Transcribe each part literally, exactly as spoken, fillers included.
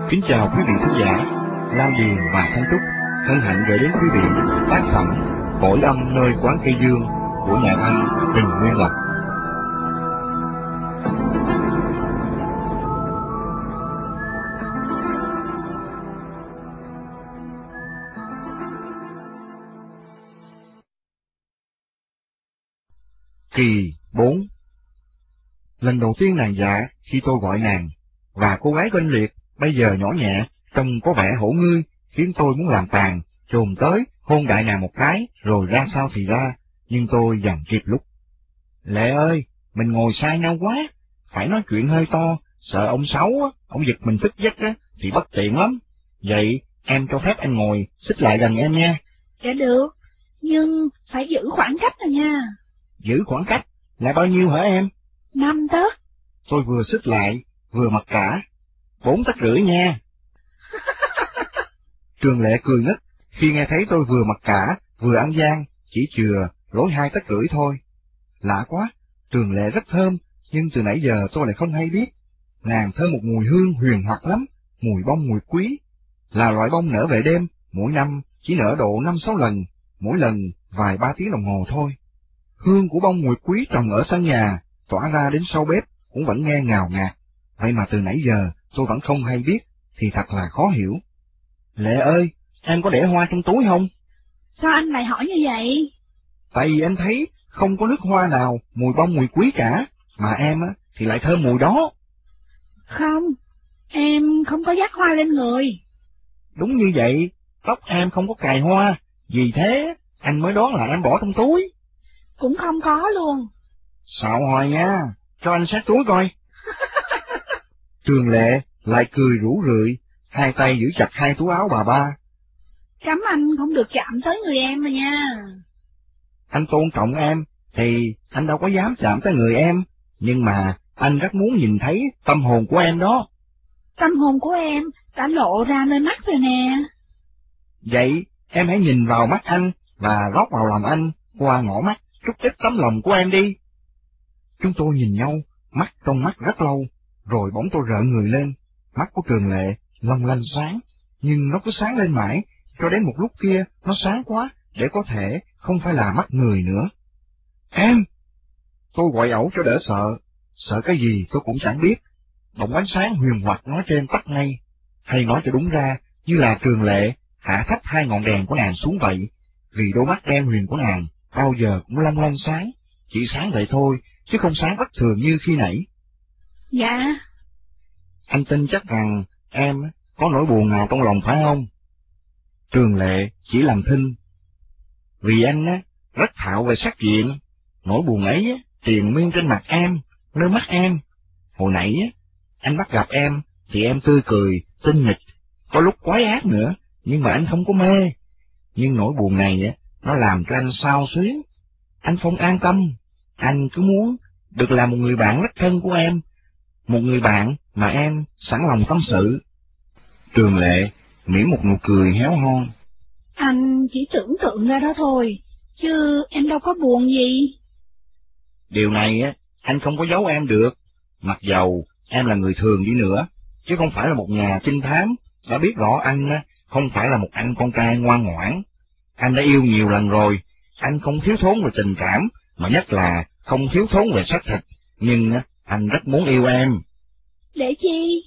Kính chào quý vị khán giả, Lao Điền và Thanh Trúc hân hạnh gửi đến quý vị tác phẩm Cõi âm nơi quán cây dương của nhà văn Huỳnh Nguyên Lộc. Kỳ bốn. Lần đầu tiên nàng dạ khi tôi gọi nàng, và cô gái bên liệt bây giờ nhỏ nhẹ, trông có vẻ hổ ngươi, khiến tôi muốn làm tàn, chồm tới, hôn đại nàng một cái, rồi ra sao thì ra, nhưng tôi dần kịp lúc. Lệ ơi, mình ngồi sai nhau quá, phải nói chuyện hơi to, sợ ông Sáu, ông giật mình thức giấc á, thì bất tiện lắm. Vậy, em cho phép anh ngồi, xích lại gần em nha. Dạ được, nhưng phải giữ khoảng cách rồi nha. Giữ khoảng cách, là bao nhiêu hả em? Năm tấc. Tôi vừa xích lại, vừa mặc cả. Bốn tấc rưỡi nha. Trường Lệ cười ngất khi nghe thấy tôi vừa mặc cả, vừa ăn gian, chỉ chừa lối hai tấc rưỡi thôi. Lạ quá, Trường Lệ rất thơm, nhưng từ nãy giờ tôi lại không hay biết. Nàng thơm một mùi hương huyền hoặc lắm, mùi bông nguyệt quý. Là loại bông nở về đêm, mỗi năm chỉ nở độ năm sáu lần, mỗi lần vài ba tiếng đồng hồ thôi. Hương của bông nguyệt quý trồng ở sân nhà, tỏa ra đến sau bếp, cũng vẫn nghe ngào ngạt. Vậy mà từ nãy giờ tôi vẫn không hay biết, thì thật là khó hiểu. Lệ ơi, em có để hoa trong túi không? Sao anh lại hỏi như vậy? Tại vì em thấy không có nước hoa nào mùi bông mùi quý cả, mà em á thì lại thơm mùi đó. Không, em không có dắt hoa lên người. Đúng như vậy, tóc em không có cài hoa, vì thế anh mới đoán là em bỏ trong túi. Cũng không có luôn. Xạo hoài nha, cho anh sát túi coi. Trường Lệ lại cười rủ rượi, hai tay giữ chặt hai túi áo bà ba. Cấm anh không được chạm tới người em mà nha. Anh tôn trọng em, thì anh đâu có dám chạm tới người em, nhưng mà anh rất muốn nhìn thấy tâm hồn của em đó. Tâm hồn của em đã lộ ra nơi mắt rồi nè. Vậy em hãy nhìn vào mắt anh, và rót vào lòng anh, qua ngõ mắt, trút ít tấm lòng của em đi. Chúng tôi nhìn nhau, mắt trong mắt rất lâu, rồi bỗng tôi rợn người lên. Mắt của Trường Lệ long lanh sáng, nhưng nó cứ sáng lên mãi, cho đến một lúc kia nó sáng quá, để có thể không phải là mắt người nữa. Em! Tôi gọi ẩu cho đỡ sợ, sợ cái gì tôi cũng chẳng biết. Bỗng ánh sáng huyền hoặc nói trên tắt ngay, hay nói cho đúng ra, như là Trường Lệ hạ thấp hai ngọn đèn của nàng xuống vậy, vì đôi mắt đen huyền của nàng bao giờ cũng long lanh sáng, chỉ sáng vậy thôi, chứ không sáng bất thường như khi nãy. Dạ. Anh tin chắc rằng em có nỗi buồn nào trong lòng phải không? Trường Lệ chỉ làm thinh. Vì anh á, rất thạo về sắc diện, nỗi buồn ấy á, triền miên trên mặt em, nơi mắt em. Hồi nãy á, anh bắt gặp em, thì em tươi cười, tinh nghịch, có lúc quái ác nữa, nhưng mà anh không có mê. Nhưng nỗi buồn này á, nó làm cho anh xao xuyến. Anh không an tâm, anh cứ muốn được làm một người bạn rất thân của em, một người bạn mà em sẵn lòng tâm sự. Trường Lệ mỉm một nụ cười héo hon. Anh chỉ tưởng tượng ra đó thôi, chứ em đâu có buồn gì. Điều này á, anh không có giấu em được, mặc dầu em là người thường đi nữa, chứ không phải là một nhà trinh thám, đã biết rõ anh á, không phải là một anh con trai ngoan ngoãn. Anh đã yêu nhiều lần rồi, anh không thiếu thốn về tình cảm, mà nhất là không thiếu thốn về xác thịt, nhưng á, anh rất muốn yêu em. Để chi?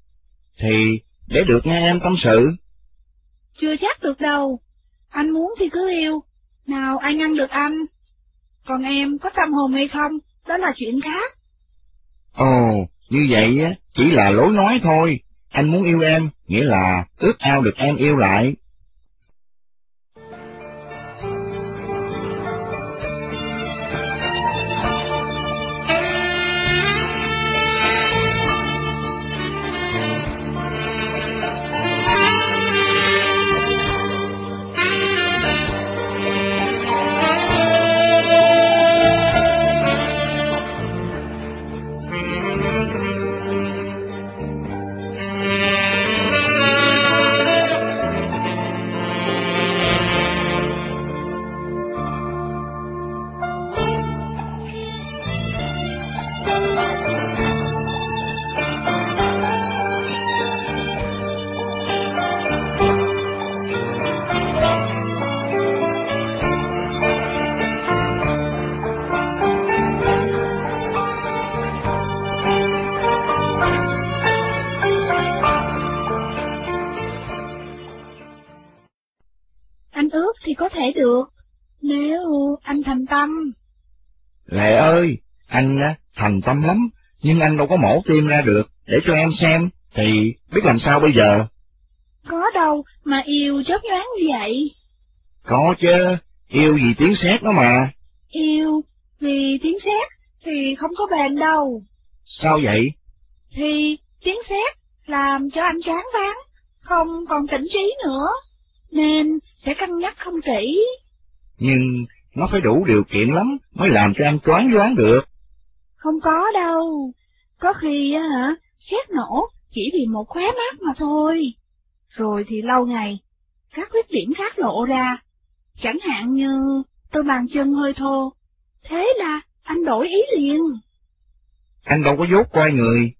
Thì để được nghe em tâm sự. Chưa chắc được đâu, anh muốn thì cứ yêu, nào ai ngăn được anh. Còn em có tâm hồn hay không, đó là chuyện khác. Ồ, như vậy á, chỉ là lối nói thôi, anh muốn yêu em, nghĩa là ước ao được em yêu lại. thể được, nếu anh thành tâm. Lệ ơi, anh thành tâm lắm, nhưng anh đâu có mổ tim ra được, để cho em xem, thì biết làm sao bây giờ? Có đâu mà yêu chớp nhoáng như vậy. Có chứ, yêu vì tiếng sét đó mà. Yêu vì tiếng sét thì không có bền đâu. Sao vậy? Thì tiếng sét làm cho anh choáng váng, không còn tỉnh trí nữa, nên sẽ cân nhắc không kỹ. Nhưng nó phải đủ điều kiện lắm mới làm cho anh choáng váng được. Không có đâu, có khi á hả, sét nổ chỉ vì một khóe mắt mà thôi. Rồi thì lâu ngày, các khuyết điểm khác lộ ra, chẳng hạn như đôi bàn chân hơi thô, thế là anh đổi ý liền. Anh đâu có dốt coi người.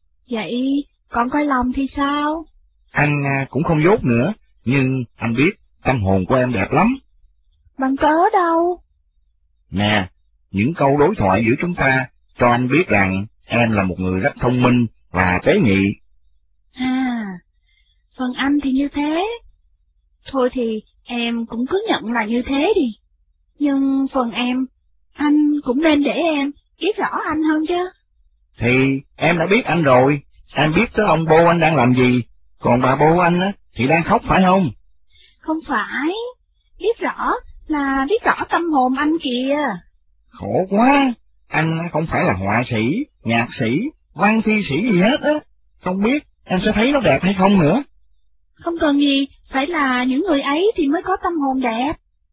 Vậy còn coi lòng thì sao? Anh cũng không dốt nữa, nhưng anh biết tâm hồn của em đẹp lắm. Bằng cớ đâu? Nè, những câu đối thoại giữa chúng ta cho anh biết rằng em là một người rất thông minh và tế nhị. À, phần anh thì như thế. Thôi thì em cũng cứ nhận là như thế đi. Nhưng phần em, anh cũng nên để em biết rõ anh hơn chứ. Thì em đã biết anh rồi, em biết tới ông bố anh đang làm gì, còn bà bố anh á thì đang khóc phải không? Không phải, biết rõ là biết rõ tâm hồn anh kìa. Khổ quá, anh không phải là họa sĩ, nhạc sĩ, văn thi sĩ gì hết á, không biết em sẽ thấy nó đẹp hay không nữa. Không cần gì, phải là những người ấy thì mới có tâm hồn đẹp.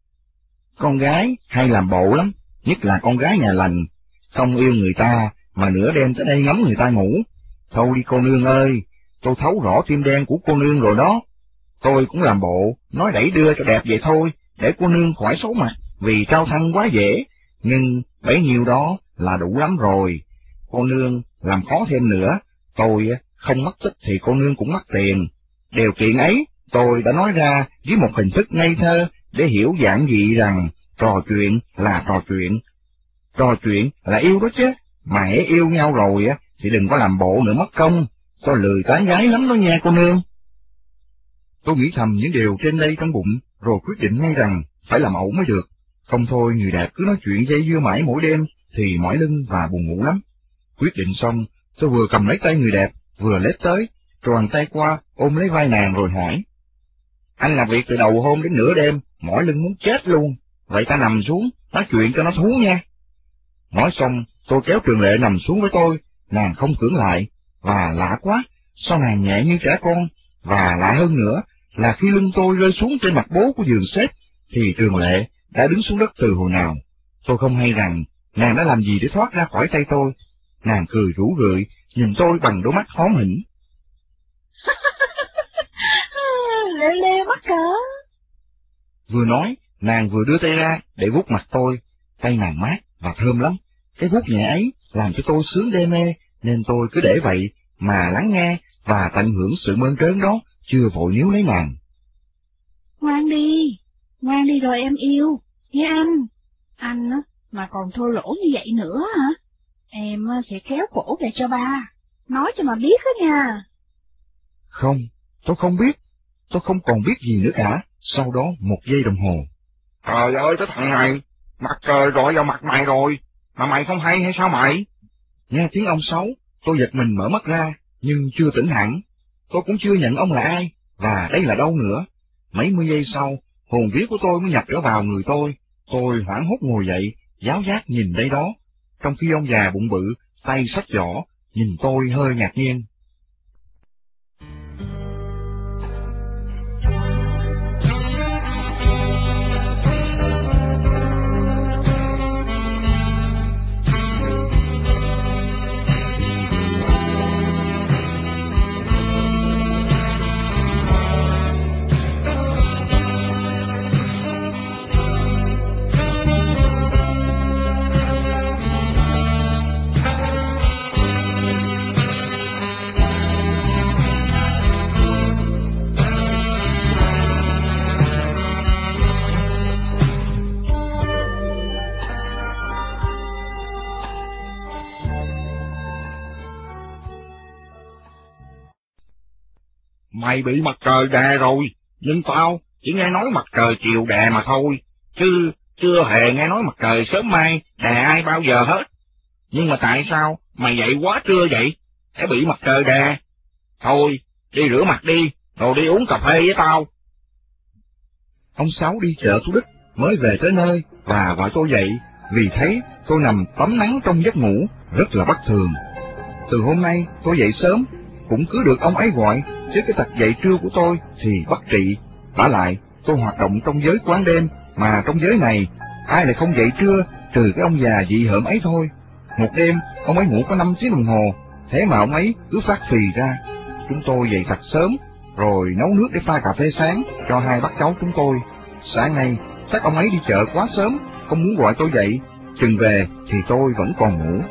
Con gái hay làm bộ lắm, nhất là con gái nhà lành, không yêu người ta mà nửa đêm tới đây ngắm người ta ngủ. Thôi đi cô nương ơi, tôi thấu rõ tim đen của cô nương rồi đó. Tôi cũng làm bộ, nói đẩy đưa cho đẹp vậy thôi, để cô nương khỏi xấu mặt, vì trao thân quá dễ, nhưng bấy nhiêu đó là đủ lắm rồi. Cô nương làm khó thêm nữa, tôi không mất tích thì cô nương cũng mất tiền. Điều kiện ấy tôi đã nói ra với một hình thức ngây thơ để hiểu giản dị rằng trò chuyện là trò chuyện. Trò chuyện là yêu đó chứ, mà hễ yêu nhau rồi á thì đừng có làm bộ nữa mất công, tôi lười tán gái lắm đó nha cô nương. Tôi nghĩ thầm những điều trên đây trong bụng, rồi quyết định ngay rằng phải làm ẩu mới được. Không thôi người đẹp cứ nói chuyện dây dưa mãi mỗi đêm thì mỏi lưng và buồn ngủ lắm. Quyết định xong, tôi vừa cầm lấy tay người đẹp, vừa lết tới, tròn tay qua ôm lấy vai nàng rồi hỏi: Anh làm việc từ đầu hôm đến nửa đêm, mỏi lưng muốn chết luôn, vậy ta nằm xuống, nói chuyện cho nó thú nha. Nói xong, tôi kéo Trường Lệ nằm xuống với tôi, nàng không cưỡng lại, và lạ quá, sao nàng nhẹ như trẻ con, và lạ hơn nữa là khi lưng tôi rơi xuống trên mặt bố của giường xếp, thì Trường Lệ đã đứng xuống đất từ hồi nào. Tôi không hay rằng nàng đã làm gì để thoát ra khỏi tay tôi. Nàng cười rủ rượi, nhìn tôi bằng đôi mắt hóm hỉnh. Lê lê mắc cỡ. Vừa nói, nàng vừa đưa tay ra để vuốt mặt tôi. Tay nàng mát và thơm lắm. Cái vuốt nhẹ ấy làm cho tôi sướng đê mê, nên tôi cứ để vậy mà lắng nghe và tận hưởng sự mơn trớn đó, chưa vội níu lấy nàng. Ngoan đi, ngoan đi rồi em yêu, nghe anh. Anh á, mà còn thô lỗ như vậy nữa hả? Em sẽ kéo cổ về cho ba, nói cho mà biết đó nha. Không, tôi không biết, tôi không còn biết gì nữa cả. Sau đó một giây đồng hồ. Trời ơi, cái thằng này, mặt trời rọi vào mặt mày rồi, mà mày không hay hay sao mày? Nghe tiếng ông Sáu, tôi giật mình mở mắt ra, nhưng chưa tỉnh hẳn. Tôi cũng chưa nhận ông là ai, và đây là đâu nữa. Mấy mươi giây sau, hồn vía của tôi mới nhập trở vào người tôi. Tôi hoảng hốt ngồi dậy, giáo giác nhìn đây đó, trong khi ông già bụng bự, tay xách giỏ, nhìn tôi hơi ngạc nhiên. Mày bị mặt trời đè rồi, nhưng tao, chỉ nghe nói mặt trời chiều đè mà thôi, chứ chưa hề nghe nói mặt trời sớm mai đè ai bao giờ hết. Nhưng mà tại sao mày dậy quá trưa vậy, để bị mặt trời đè? Thôi, đi rửa mặt đi, rồi đi uống cà phê với tao. Ông Sáu đi chợ Thủ Đức mới về tới nơi và gọi tôi dậy, vì thấy tôi nằm tắm nắng trong giấc ngủ rất là bất thường. Từ hôm nay tôi dậy sớm, cũng cứ được ông ấy gọi, chứ cái tật dậy trưa của tôi thì bất trị. Vả lại, tôi hoạt động trong giới quán đêm, mà trong giới này, ai lại không dậy trưa, trừ cái ông già dị hợm ấy thôi. Một đêm, ông ấy ngủ có năm tiếng đồng hồ, thế mà ông ấy cứ phát phì ra. Chúng tôi dậy thật sớm, rồi nấu nước để pha cà phê sáng cho hai bác cháu chúng tôi. Sáng nay, chắc ông ấy đi chợ quá sớm, không muốn gọi tôi dậy, chừng về thì tôi vẫn còn ngủ.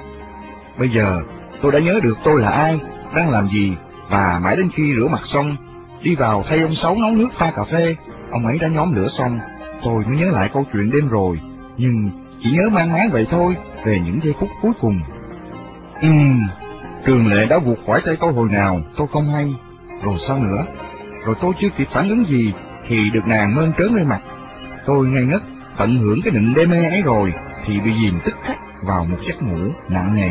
Bây giờ, tôi đã nhớ được tôi là ai, đang làm gì, và mãi đến khi rửa mặt xong, đi vào thay ông Sáu nấu nước pha cà phê, ông ấy đã nhóm lửa xong, tôi mới nhớ lại câu chuyện đêm rồi, nhưng chỉ nhớ mang máng vậy thôi, về những giây phút cuối cùng. Ừm, Trường Lệ đã vụt khỏi tay tôi hồi nào, tôi không hay. Rồi sao nữa? Rồi tôi chưa kịp phản ứng gì, thì được nàng mơn trớn lên mặt. Tôi ngây ngất, tận hưởng cái nịnh đê mê ấy rồi, thì bị dìm tức khắc vào một giấc ngủ nặng nề.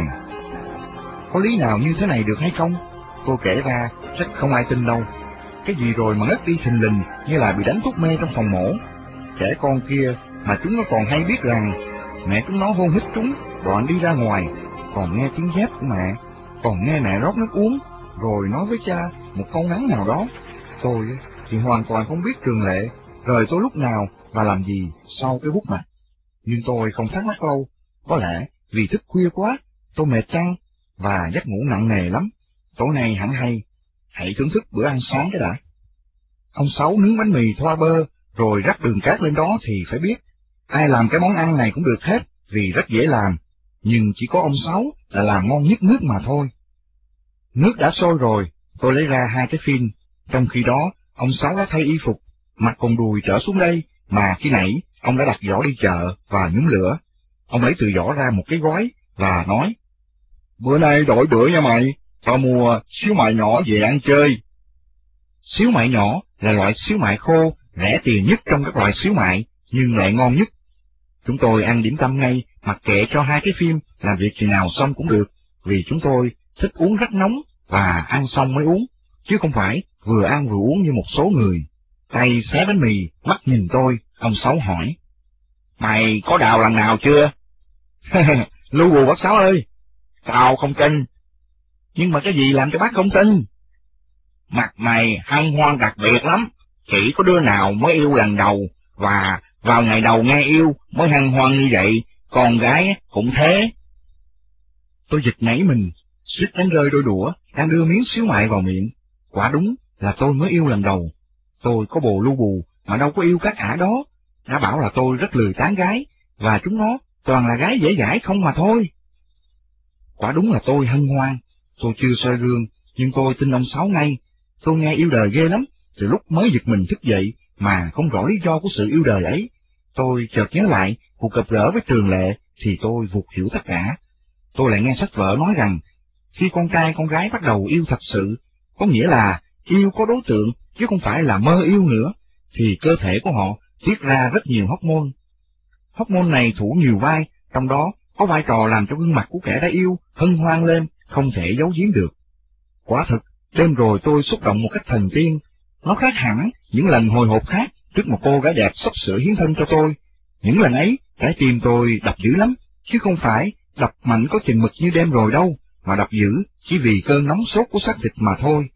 Có lý nào như thế này được hay không? Tôi kể ra, chắc không ai tin đâu. Cái gì rồi mà ngất đi thình lình, như là bị đánh thuốc mê trong phòng mổ. Trẻ con kia, mà chúng nó còn hay biết rằng, mẹ chúng nó hôn hít chúng, đoạn đi ra ngoài, còn nghe tiếng dép của mẹ, còn nghe mẹ rót nước uống, rồi nói với cha một câu ngắn nào đó. Tôi thì hoàn toàn không biết Trường Lệ rời tôi lúc nào và làm gì sau cái bút mặt. Nhưng tôi không thắc mắc lâu, có lẽ vì thức khuya quá, tôi mệt chăng, và giấc ngủ nặng nề lắm. Tối nay hẳn hay, hãy thưởng thức bữa ăn sáng cái đã. Ông Sáu nướng bánh mì thoa bơ, rồi rắc đường cát lên đó thì phải biết, ai làm cái món ăn này cũng được hết, vì rất dễ làm, nhưng chỉ có ông Sáu là làm ngon nhất nước mà thôi. Nước đã sôi rồi, tôi lấy ra hai cái phin, trong khi đó ông Sáu đã thay y phục, mặc quần đùi trở xuống đây, mà khi nãy ông đã đặt giỏ đi chợ và nhúm lửa. Ông lấy từ giỏ ra một cái gói và nói: "Bữa nay đổi bữa nha mày, tao mua xíu mại nhỏ về ăn chơi." Xíu mại nhỏ là loại xíu mại khô, rẻ tiền nhất trong các loại xíu mại, nhưng lại ngon nhất. Chúng tôi ăn điểm tâm ngay, mặc kệ cho hai cái phim làm việc gì nào xong cũng được, vì chúng tôi thích uống rất nóng và ăn xong mới uống, chứ không phải vừa ăn vừa uống như một số người. Tay xé bánh mì, mắt nhìn tôi, ông Sáu hỏi: "Mày có đào lần nào chưa?" "Lưu bù bác Sáu ơi." "Tao không tin." "Nhưng mà cái gì làm cho bác không tin?" "Mặt mày hân hoan đặc biệt lắm, chỉ có đứa nào mới yêu lần đầu, và vào ngày đầu nghe yêu mới hân hoan như vậy, con gái cũng thế." Tôi giật nảy mình, suýt đánh rơi đôi đũa đang đưa miếng xíu mại vào miệng. Quả đúng là tôi mới yêu lần đầu. Tôi có bồ lưu bù mà đâu có yêu các ả đó, đã bảo là tôi rất lười tán gái, và chúng nó toàn là gái dễ dãi không mà thôi. Quả đúng là tôi hân hoan. Tôi chưa soi gương, nhưng tôi tin ông Sáu ngay. Tôi nghe yêu đời ghê lắm, từ lúc mới giật mình thức dậy mà không rõ lý do của sự yêu đời ấy. Tôi chợt nhớ lại cuộc gặp gỡ với Trường Lệ thì tôi vụt hiểu tất cả. Tôi lại nghe sách vở nói rằng, khi con trai con gái bắt đầu yêu thật sự, có nghĩa là yêu có đối tượng chứ không phải là mơ yêu nữa, thì cơ thể của họ tiết ra rất nhiều hormone. Hormone này thủ nhiều vai, trong đó có vai trò làm cho gương mặt của kẻ đã yêu hân hoan lên, không thể giấu giếm được. Quả thực, đêm rồi tôi xúc động một cách thần tiên. Nó khác hẳn những lần hồi hộp khác trước một cô gái đẹp sắp sửa hiến thân cho tôi. Những lần ấy, trái tim tôi đập dữ lắm, chứ không phải đập mạnh có chừng mực như đêm rồi đâu, mà đập dữ chỉ vì cơn nóng sốt của xác thịt mà thôi.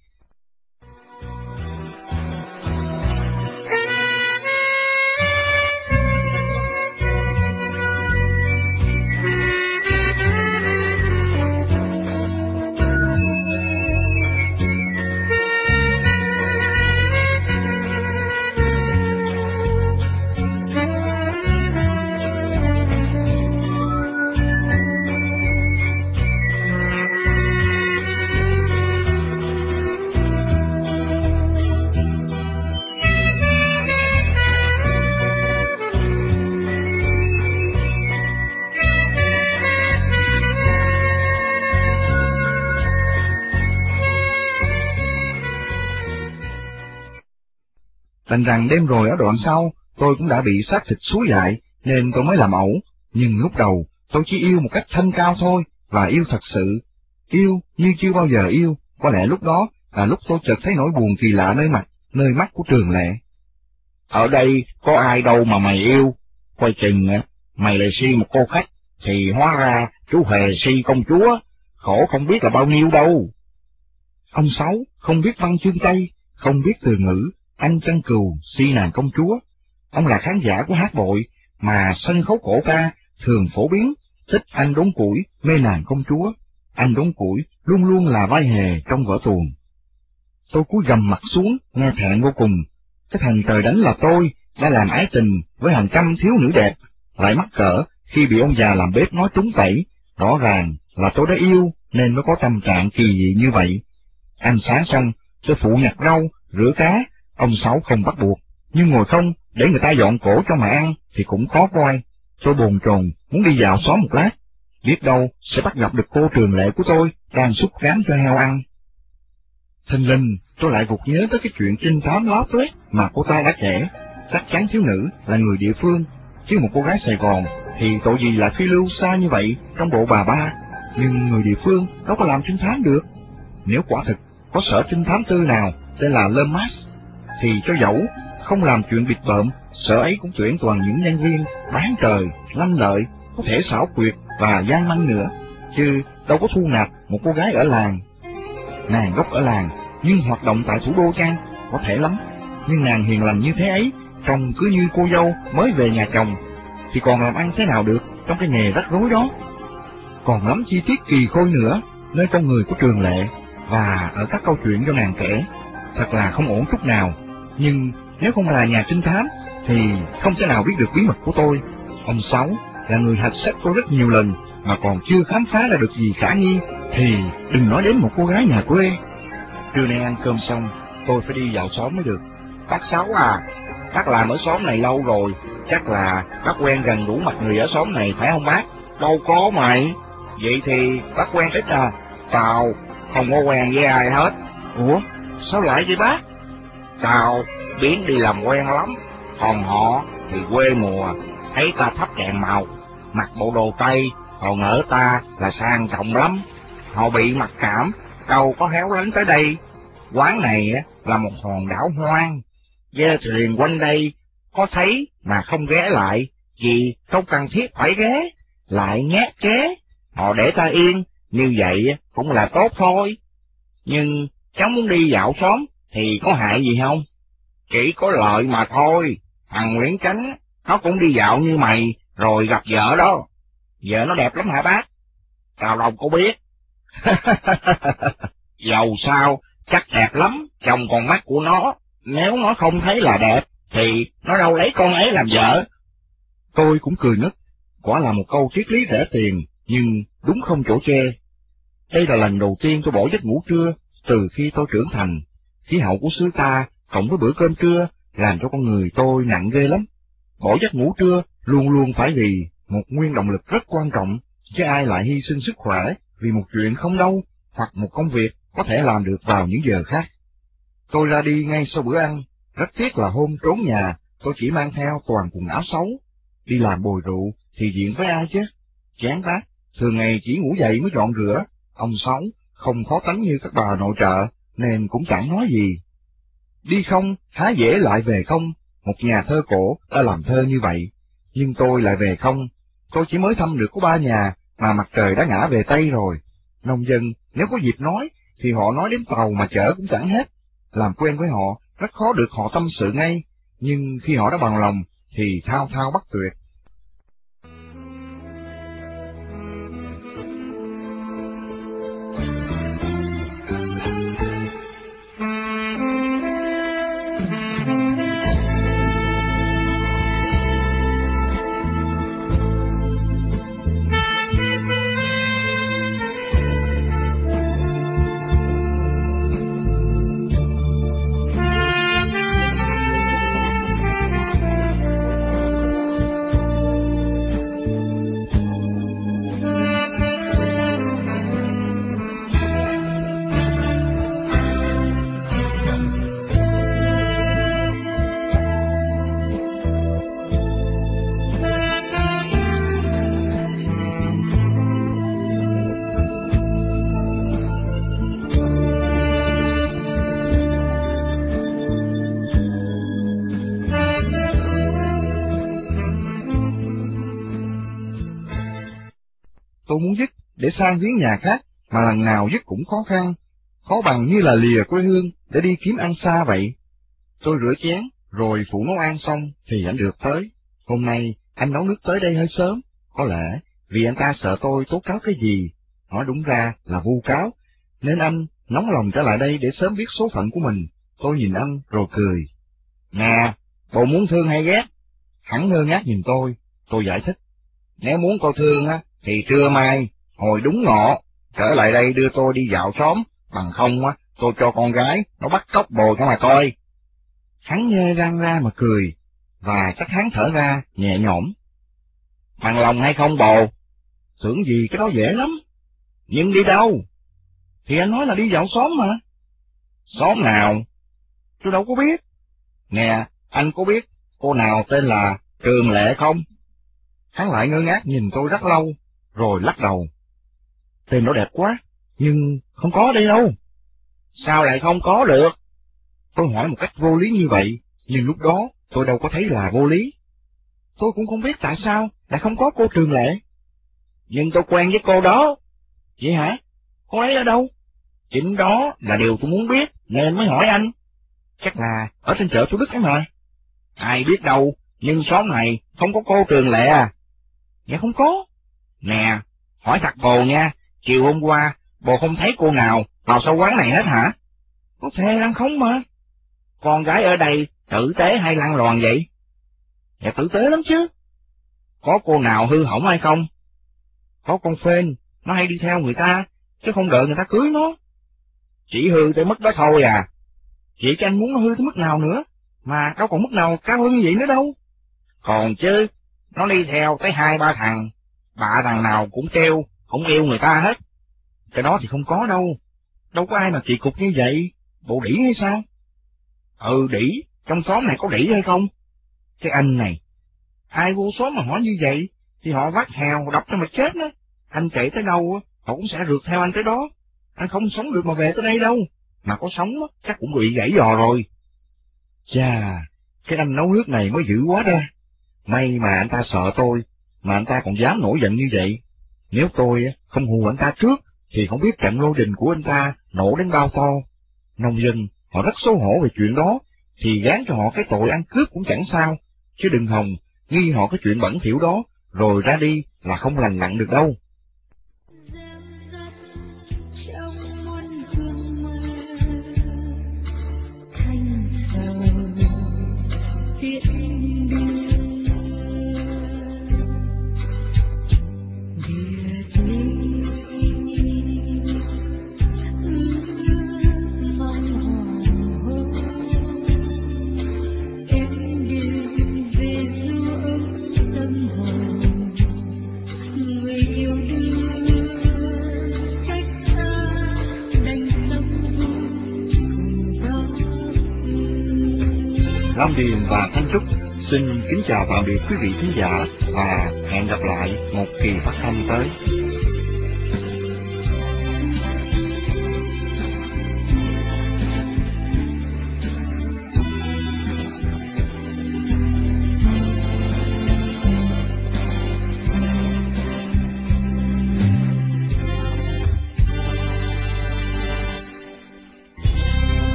Đành rằng đêm rồi ở đoạn sau, tôi cũng đã bị xác thịt xúi lại, nên tôi mới làm ẩu. Nhưng lúc đầu, tôi chỉ yêu một cách thanh cao thôi, và yêu thật sự. Yêu như chưa bao giờ yêu, có lẽ lúc đó là lúc tôi chợt thấy nỗi buồn kỳ lạ nơi mặt, nơi mắt của Trường Lệ. Ở đây có ai đâu mà mày yêu, coi chừng mày lại si một cô khách, thì hóa ra chú Hề si công chúa, khổ không biết là bao nhiêu đâu. Ông Sáu không biết văn chương Tây, không biết từ ngữ, anh Chân Cừu si nàng công chúa. Ông là khán giả của hát bội, mà sân khấu cổ ca thường phổ biến, thích anh đốn củi, mê nàng công chúa. Anh đốn củi luôn luôn là vai hề trong vở tuồng. Tôi cúi gằm mặt xuống, nghe thẹn vô cùng. Cái thằng trời đánh là tôi, đã làm ái tình với hàng trăm thiếu nữ đẹp, lại mắc cỡ khi bị ông già làm bếp nói trúng tẩy. Rõ ràng là tôi đã yêu, nên mới có tâm trạng kỳ dị như vậy. Ăn sáng xong, tôi phụ nhặt rau, rửa cá, ông Sáu không bắt buộc, nhưng ngồi không, để người ta dọn cổ cho mà ăn, thì cũng khó coi. Tôi bồn chồn, muốn đi dạo xóm một lát, biết đâu sẽ bắt gặp được cô Trường Lệ của tôi, đang xúc cám cho heo ăn. Thình lình, tôi lại vụt nhớ tới cái chuyện trinh thám láo tuét mà cô ta đã kể. Chắc chắn thiếu nữ là người địa phương, chứ một cô gái Sài Gòn thì tội gì là phi lưu xa như vậy trong bộ bà ba. Nhưng người địa phương đâu có làm trinh thám được. Nếu quả thực có sở trinh thám tư nào tên là Le Mas, thì cho dẫu không làm chuyện bịt bợm, sở ấy cũng tuyển toàn những nhân viên bán trời, lanh lợi, có thể xảo quyệt và gian manh nữa, chứ đâu có thu nạp một cô gái ở làng. Nàng gốc ở làng, nhưng hoạt động tại thủ đô chăng? Có thể lắm, nhưng nàng hiền lành như thế ấy, trông cứ như cô dâu mới về nhà chồng, thì còn làm ăn thế nào được trong cái nghề rắc rối đó. Còn lắm chi tiết kỳ khôi nữa, nơi con người của Trường Lệ, và ở các câu chuyện do nàng kể, thật là không ổn chút nào. Nhưng nếu không là nhà trinh thám, thì không thể nào biết được bí mật của tôi. Ông Sáu là người hạch sách tôi rất nhiều lần, mà còn chưa khám phá ra được gì khả nghi, thì đừng nói đến một cô gái nhà quê. Trưa nay ăn cơm xong, tôi phải đi vào xóm mới được. Bác Sáu à, bác làm ở xóm này lâu rồi, chắc là bác quen gần đủ mặt người ở xóm này phải không bác? Đâu có mày. Vậy thì bác quen ít à? Tao không có quen với ai hết. Ủa, sao lại vậy bác? Tao biến đi làm quen lắm, còn họ thì quê mùa, thấy ta thấp đèn màu, mặc bộ đồ Tây, còn ở ta là sang trọng lắm. Họ bị mặc cảm, đâu có héo lánh tới đây. Quán này là một hòn đảo hoang, ghe thuyền quanh đây có thấy mà không ghé lại, vì không cần thiết phải ghé, lại nhát chế. Họ để ta yên, như vậy cũng là tốt thôi. Nhưng cháu muốn đi dạo xóm thì có hại gì không? Chỉ có lợi mà thôi. Thằng Nguyễn Chánh nó cũng đi dạo như mày, rồi gặp vợ đó. Vợ nó đẹp lắm hả bác? Tao đâu có biết. Dầu sao, chắc đẹp lắm, chồng còn mắt của nó. Nếu nó không thấy là đẹp, thì nó đâu lấy con ấy làm vợ. Tôi cũng cười ngất. Quả là một câu triết lý rẻ tiền, nhưng đúng không chỗ chê. Đây là lần đầu tiên tôi bỏ giấc ngủ trưa từ khi tôi trưởng thành. Khí hậu của xứ ta cộng với bữa cơm trưa làm cho con người tôi nặng ghê lắm. Bỏ giấc ngủ trưa luôn luôn phải vì một nguyên động lực rất quan trọng, chứ ai lại hy sinh sức khỏe vì một chuyện không đâu, hoặc một công việc có thể làm được vào những giờ khác. Tôi ra đi ngay sau bữa ăn, rất tiếc là hôm trốn nhà tôi chỉ mang theo toàn quần áo xấu. Đi làm bồi rượu thì diện với ai chứ? Chán bác, thường ngày chỉ ngủ dậy mới dọn rửa. Ông Sáu không khó tánh như các bà nội trợ, nên cũng chẳng nói gì. Đi không, há dễ lại về không, một nhà thơ cổ đã làm thơ như vậy. Nhưng tôi lại về không, tôi chỉ mới thăm được có ba nhà, mà mặt trời đã ngã về Tây rồi. Nông dân, nếu có dịp nói, thì họ nói đến tàu mà chở cũng chẳng hết. Làm quen với họ, rất khó được họ tâm sự ngay, nhưng khi họ đã bằng lòng, thì thao thao bất tuyệt. tôi muốn dứt để sang viếng nhà khác, mà lần nào dứt cũng khó khăn, khó bằng như là lìa quê hương để đi kiếm ăn xa vậy. Tôi rửa chén, rồi phụ nấu ăn xong thì anh được tới. Hôm nay anh nấu nước tới đây hơi sớm, có lẽ vì anh ta sợ tôi tố cáo cái gì, nói đúng ra là vu cáo, nên anh nóng lòng trở lại đây để sớm biết số phận của mình. Tôi nhìn anh rồi cười. Nè, bộ muốn thương hay ghét? Hắn ngơ ngác nhìn tôi, tôi giải thích. Nếu muốn cô thương á, thì trưa mai, hồi đúng ngọ, trở lại đây đưa tôi đi dạo xóm, bằng không á, tôi cho con gái nó bắt cóc bồ cho mà coi. Hắn nhê răng ra mà cười, và chắc hắn thở ra nhẹ nhõm. Bằng lòng hay không bồ? Tưởng gì cái đó dễ lắm. Nhưng đi đâu? Thì anh nói là đi dạo xóm mà. Xóm nào? Tôi đâu có biết. Nè, anh có biết cô nào tên là Trường Lệ không? Hắn lại ngơ ngác nhìn tôi rất lâu, rồi lắc đầu. Tên nó đẹp quá, nhưng không có đây đâu. Sao lại không có được? Tôi hỏi một cách vô lý như vậy, nhưng lúc đó tôi đâu có thấy là vô lý. Tôi cũng không biết tại sao lại không có cô Trường Lệ. Nhưng tôi quen với cô đó. Vậy hả? Cô ấy ở đâu? Chính đó là điều tôi muốn biết, nên mới hỏi anh. Chắc là ở trên chợ Thủ Đức ấy mà. Ai biết đâu, nhưng xóm này không có cô Trường Lệ à? Dạ không có. Nè, hỏi thật bồ nha, chiều hôm qua, bồ không thấy cô nào vào sau quán này hết hả? Có thể lăng không mà. Con gái ở đây tử tế hay lăng loàn vậy? Dạ tử tế lắm chứ. Có cô nào hư hỏng hay không? Có con Phên, nó hay đi theo người ta, chứ không đợi người ta cưới nó. Chỉ hư tới mức đó thôi à. Vậy cho anh muốn nó hư tới mức nào nữa, mà đâu còn mức nào cao hơn như vậy nữa đâu. Còn chứ, nó đi theo tới hai ba thằng, bạ thằng nào cũng treo, không yêu người ta hết. Cái đó thì không có đâu, đâu có ai mà kỳ cục như vậy, bộ đỉ hay sao? Ừ đỉ, trong xóm này có đỉ hay không? Cái anh này, ai vô xóm mà hỏi như vậy, thì họ vác hèo đập cho mà chết đó. Anh chạy tới đâu, họ cũng sẽ rượt theo anh tới đó. Anh không sống được mà về tới đây đâu, mà có sống chắc cũng bị gãy giò rồi. Chà, cái anh nấu nước này mới dữ quá ra. May mà anh ta sợ tôi, mà anh ta còn dám nổi giận như vậy. Nếu tôi không hù anh ta trước, thì không biết trận lôi đình của anh ta nổ đến bao to. Nông dân, họ rất xấu hổ về chuyện đó, thì gán cho họ cái tội ăn cướp cũng chẳng sao, chứ đừng hòng nghi họ cái chuyện bẩn thỉu đó, rồi ra đi là không lành lặn được đâu. Lam Điền và Thanh Trúc xin kính chào tạm biệt quý vị khán giả và hẹn gặp lại một kỳ phát thanh tới.